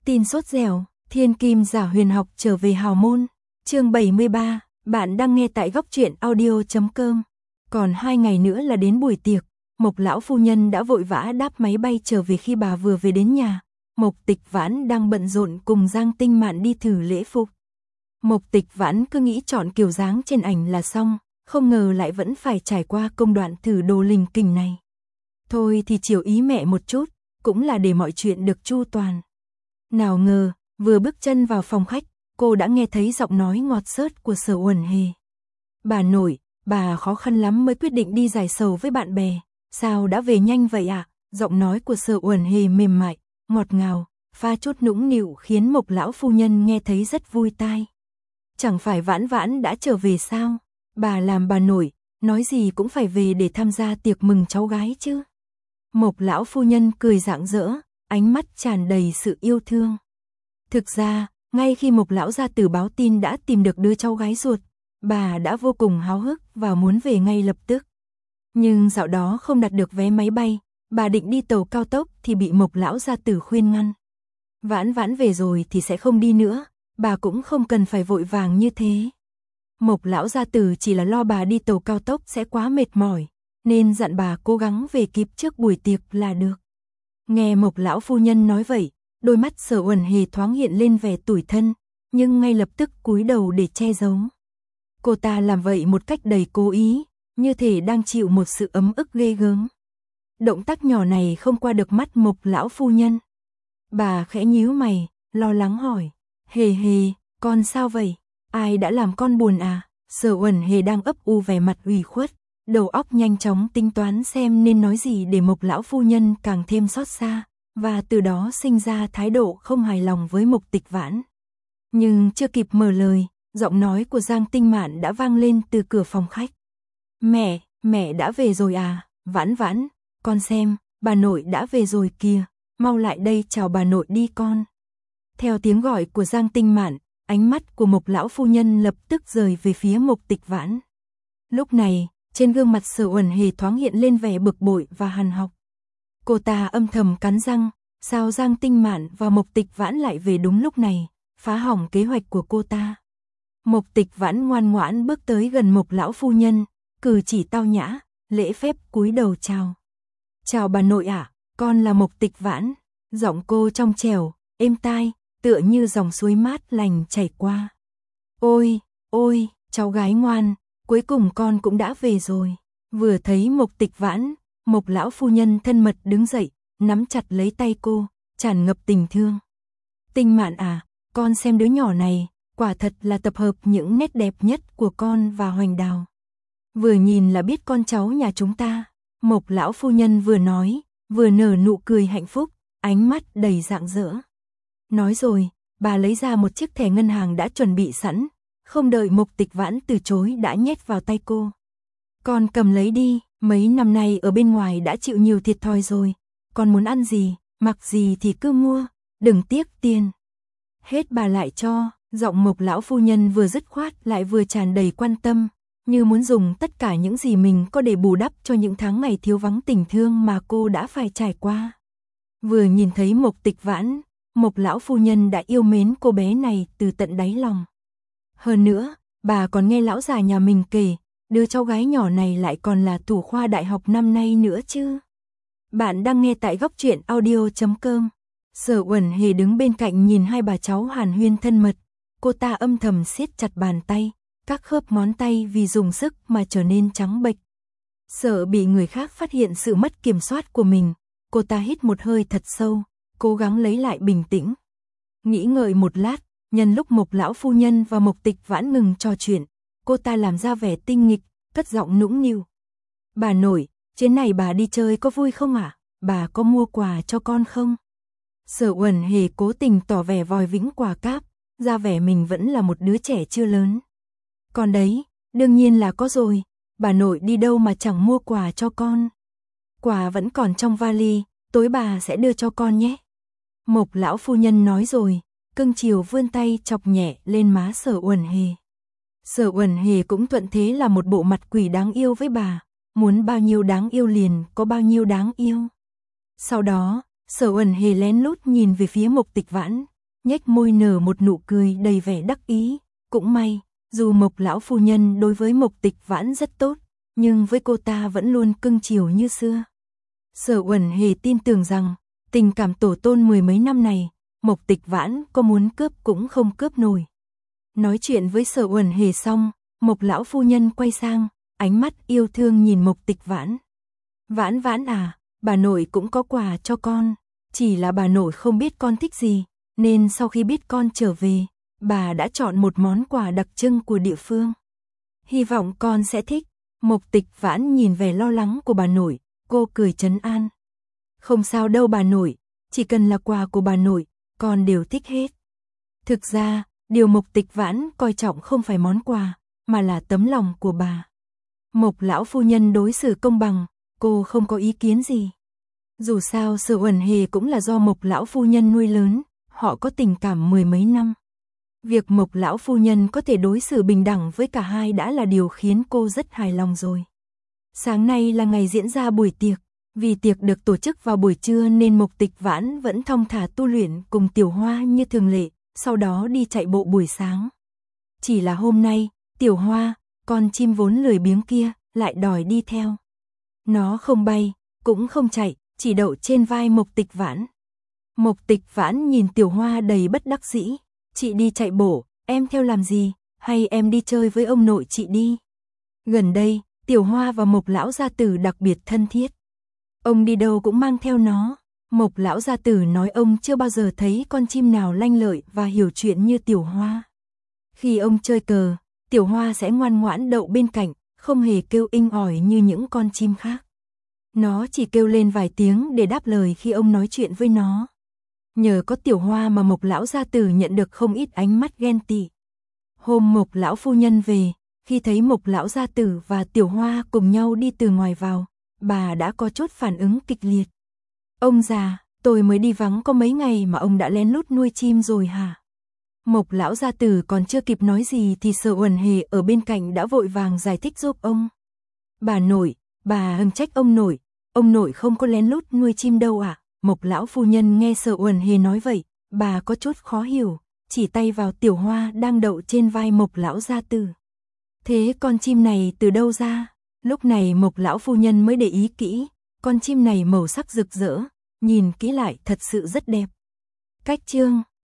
Tin sốt dẻo, thiên kim giả huyền học trở về hào môn. Chương 73, bạn đang nghe tại góc truyện audio.com. Còn 2 ngày nữa là đến buổi tiệc, Mộc lão phu nhân đã vội vã đáp máy bay trở về. Khi bà vừa về đến nhà, Mộc Tịch Vãn đang bận rộn cùng Giang Tinh Mạn đi thử lễ phục. Mộc Tịch Vãn cứ nghĩ chọn kiểu dáng trên ảnh là xong, không ngờ lại vẫn phải trải qua công đoạn thử đồ lình kình này. Thôi thì chiều ý mẹ một chút, cũng là để mọi chuyện được chu toàn. Nào ngờ, vừa bước chân vào phòng khách, cô đã nghe thấy giọng nói ngọt xớt của Sở Uẩn Hề. Bà nội, bà khó khăn lắm mới quyết định đi giải sầu với bạn bè, sao đã về nhanh vậy ạ? Giọng nói của Sở Uẩn Hề mềm mại, ngọt ngào, pha chút nũng nịu khiến Mộc lão phu nhân nghe thấy rất vui tai. Chẳng phải Vãn Vãn đã trở về sao? Bà làm bà nội, nói gì cũng phải về để tham gia tiệc mừng cháu gái chứ. Mộc lão phu nhân cười rạng rỡ, ánh mắt tràn đầy sự yêu thương. Thực ra, ngay khi Mộc lão gia tử báo tin đã tìm được đứa cháu gái ruột, bà đã vô cùng háo hức và muốn về ngay lập tức. Nhưng dạo đó không đặt được vé máy bay, bà định đi tàu cao tốc thì bị Mộc lão gia tử khuyên ngăn. Vãn Vãn về rồi thì sẽ không đi nữa, bà cũng không cần phải vội vàng như thế. Mộc lão gia tử chỉ là lo bà đi tàu cao tốc sẽ quá mệt mỏi, nên dặn bà cố gắng về kịp trước buổi tiệc là được. Nghe Mộc lão phu nhân nói vậy, đôi mắt Sở Uẩn Hề thoáng hiện lên vẻ tủi thân, nhưng ngay lập tức cúi đầu để che giấu. Cô ta làm vậy một cách đầy cố ý, như thể đang chịu một sự ấm ức ghê gớm. Động tác nhỏ này không qua được mắt Mộc lão phu nhân. Bà khẽ nhíu mày, lo lắng hỏi, Hề Hề, con sao vậy? Ai đã làm con buồn à? Sở Uẩn Hề đang ấp u vẻ mặt ủy khuất, đầu óc nhanh chóng tính toán xem nên nói gì để Mộc lão phu nhân càng thêm xót xa, và từ đó sinh ra thái độ không hài lòng với Mộc Tịch Vãn. Nhưng chưa kịp mở lời, giọng nói của Giang Tinh Mạn đã vang lên từ cửa phòng khách. Mẹ đã về rồi à? Vãn Vãn, con xem, bà nội đã về rồi kìa, mau lại đây chào bà nội đi con. Theo tiếng gọi của Giang Tinh Mạn, ánh mắt của Mộc lão phu nhân lập tức rời về phía Mộc Tịch Vãn. Lúc này, trên gương mặt Sở Uẩn Hề thoáng hiện lên vẻ bực bội và hằn học. Cô ta âm thầm cắn răng, sao Giang Tinh Mạn và Mộc Tịch Vãn lại về đúng lúc này, phá hỏng kế hoạch của cô ta. Mộc Tịch Vãn ngoan ngoãn bước tới gần Mộc lão phu nhân, cử chỉ tao nhã, lễ phép cúi đầu chào. Chào bà nội ạ, con là Mộc Tịch Vãn. Giọng cô trong trẻo, êm tai, tựa như dòng suối mát lành chảy qua. Ôi, cháu gái ngoan, cuối cùng con cũng đã về rồi. Vừa thấy Mộc Tịch Vãn, Mộc lão phu nhân thân mật đứng dậy, nắm chặt lấy tay cô, tràn ngập tình thương. Tinh Mạn à, con xem đứa nhỏ này, quả thật là tập hợp những nét đẹp nhất của con và Hoành Đào. Vừa nhìn là biết con cháu nhà chúng ta. Mộc lão phu nhân vừa nói, vừa nở nụ cười hạnh phúc, ánh mắt đầy rạng rỡ. Nói rồi, bà lấy ra một chiếc thẻ ngân hàng đã chuẩn bị sẵn, không đợi Mộc Tịch Vãn từ chối đã nhét vào tay cô. Con cầm lấy đi, mấy năm nay ở bên ngoài đã chịu nhiều thiệt thòi rồi, con muốn ăn gì, mặc gì thì cứ mua, đừng tiếc tiền. Hết bà lại cho, giọng Mộc lão phu nhân vừa dứt khoát lại vừa tràn đầy quan tâm, như muốn dùng tất cả những gì mình có để bù đắp cho những tháng ngày thiếu vắng tình thương mà cô đã phải trải qua. Vừa nhìn thấy Mộc Tịch Vãn, Mộc lão phu nhân đã yêu mến cô bé này từ tận đáy lòng. Hơn nữa, bà còn nghe lão già nhà mình kể, đứa cháu gái nhỏ này lại còn là thủ khoa đại học năm nay nữa chứ. Bạn đang nghe tại góc truyện audio.com. Sở Uẩn Hề đứng bên cạnh nhìn hai bà cháu hàn huyên thân mật, cô ta âm thầm siết chặt bàn tay, các khớp ngón tay vì dùng sức mà trở nên trắng bệch. Sợ bị người khác phát hiện sự mất kiểm soát của mình, cô ta hít một hơi thật sâu, cố gắng lấy lại bình tĩnh. Nghĩ ngợi một lát, nhân lúc Mộc lão phu nhân và Mộc Tịch Vãn ngừng trò chuyện, cô ta làm ra vẻ tinh nghịch, cất giọng nũng nịu. Bà nội, chuyến này bà đi chơi có vui không ạ? Bà có mua quà cho con không? Sở Uẩn Hề cố tình tỏ vẻ vòi vĩnh quà cáp, ra vẻ mình vẫn là một đứa trẻ chưa lớn. Con đấy, đương nhiên là có rồi, bà nội đi đâu mà chẳng mua quà cho con. Quà vẫn còn trong vali, tối bà sẽ đưa cho con nhé. Mộc lão phu nhân nói rồi, cưng chiều vươn tay chọc nhẹ lên má Sở Uẩn Hề. Sở Uẩn Hề cũng thuận thế là một bộ mặt quỷ đáng yêu với bà, muốn bao nhiêu đáng yêu liền có bao nhiêu đáng yêu. Sau đó, Sở Uẩn Hề lén lút nhìn về phía Mộc Tịch Vãn, nhếch môi nở một nụ cười đầy vẻ đắc ý. Cũng may, dù Mộc lão phu nhân đối với Mộc Tịch Vãn rất tốt, nhưng với cô ta vẫn luôn cưng chiều như xưa. Sở Uẩn Hề tin tưởng rằng, tình cảm tổ tôn mười mấy năm này, Mộc Tịch Vãn có muốn cướp cũng không cướp nổi. Nói chuyện với Sở Uẩn Hề xong, Mộc lão phu nhân quay sang, ánh mắt yêu thương nhìn Mộc Tịch Vãn. Vãn Vãn à, bà nội cũng có quà cho con, chỉ là bà nội không biết con thích gì, nên sau khi biết con trở về, bà đã chọn một món quà đặc trưng của địa phương. Hy vọng con sẽ thích. Mộc Tịch Vãn nhìn vẻ lo lắng của bà nội, cô cười trấn an. Không sao đâu bà nội, chỉ cần là quà của bà nội, con đều thích hết. Thực ra, điều Mộc Tịch Vãn coi trọng không phải món quà, mà là tấm lòng của bà. Mộc lão phu nhân đối xử công bằng, cô không có ý kiến gì. Dù sao Sở Uẩn Hề cũng là do Mộc lão phu nhân nuôi lớn, họ có tình cảm mười mấy năm. Việc Mộc lão phu nhân có thể đối xử bình đẳng với cả hai đã là điều khiến cô rất hài lòng rồi. Sáng nay là ngày diễn ra buổi tiệc, vì tiệc được tổ chức vào buổi trưa nên Mộc Tịch Vãn vẫn thong thả tu luyện cùng Tiểu Hoa như thường lệ, sau đó đi chạy bộ buổi sáng. Chỉ là hôm nay, Tiểu Hoa, con chim vốn lười biếng kia, lại đòi đi theo. Nó không bay, cũng không chạy, chỉ đậu trên vai Mộc Tịch Vãn. Mộc Tịch Vãn nhìn Tiểu Hoa đầy bất đắc dĩ. Chị đi chạy bộ, em theo làm gì, hay em đi chơi với ông nội chị đi. Gần đây, Tiểu Hoa và Mộc lão gia tử đặc biệt thân thiết. Ông đi đâu cũng mang theo nó. Mộc lão gia tử nói ông chưa bao giờ thấy con chim nào lanh lợi và hiểu chuyện như Tiểu Hoa. Khi ông chơi cờ, Tiểu Hoa sẽ ngoan ngoãn đậu bên cạnh, không hề kêu inh ỏi như những con chim khác. Nó chỉ kêu lên vài tiếng để đáp lời khi ông nói chuyện với nó. Nhờ có Tiểu Hoa mà Mộc lão gia tử nhận được không ít ánh mắt ghen tị. Hôm Mộc lão phu nhân về, khi thấy Mộc lão gia tử và Tiểu Hoa cùng nhau đi từ ngoài vào, bà đã có chút phản ứng kịch liệt. Ông già, tôi mới đi vắng có mấy ngày mà ông đã lén lút nuôi chim rồi hả? Mộc lão gia tử còn chưa kịp nói gì thì Sở Uẩn Hề ở bên cạnh đã vội vàng giải thích giúp ông. Bà nội, bà trách ông nội không có lén lút nuôi chim đâu ạ. Mộc lão phu nhân nghe Sở Uẩn Hề nói vậy, bà có chút khó hiểu, chỉ tay vào Tiểu Hoa đang đậu trên vai Mộc lão gia tử. Thế con chim này từ đâu ra? Lúc này Mộc lão phu nhân mới để ý kỹ, con chim này màu sắc rực rỡ, nhìn kỹ lại thật sự rất đẹp. Cách chương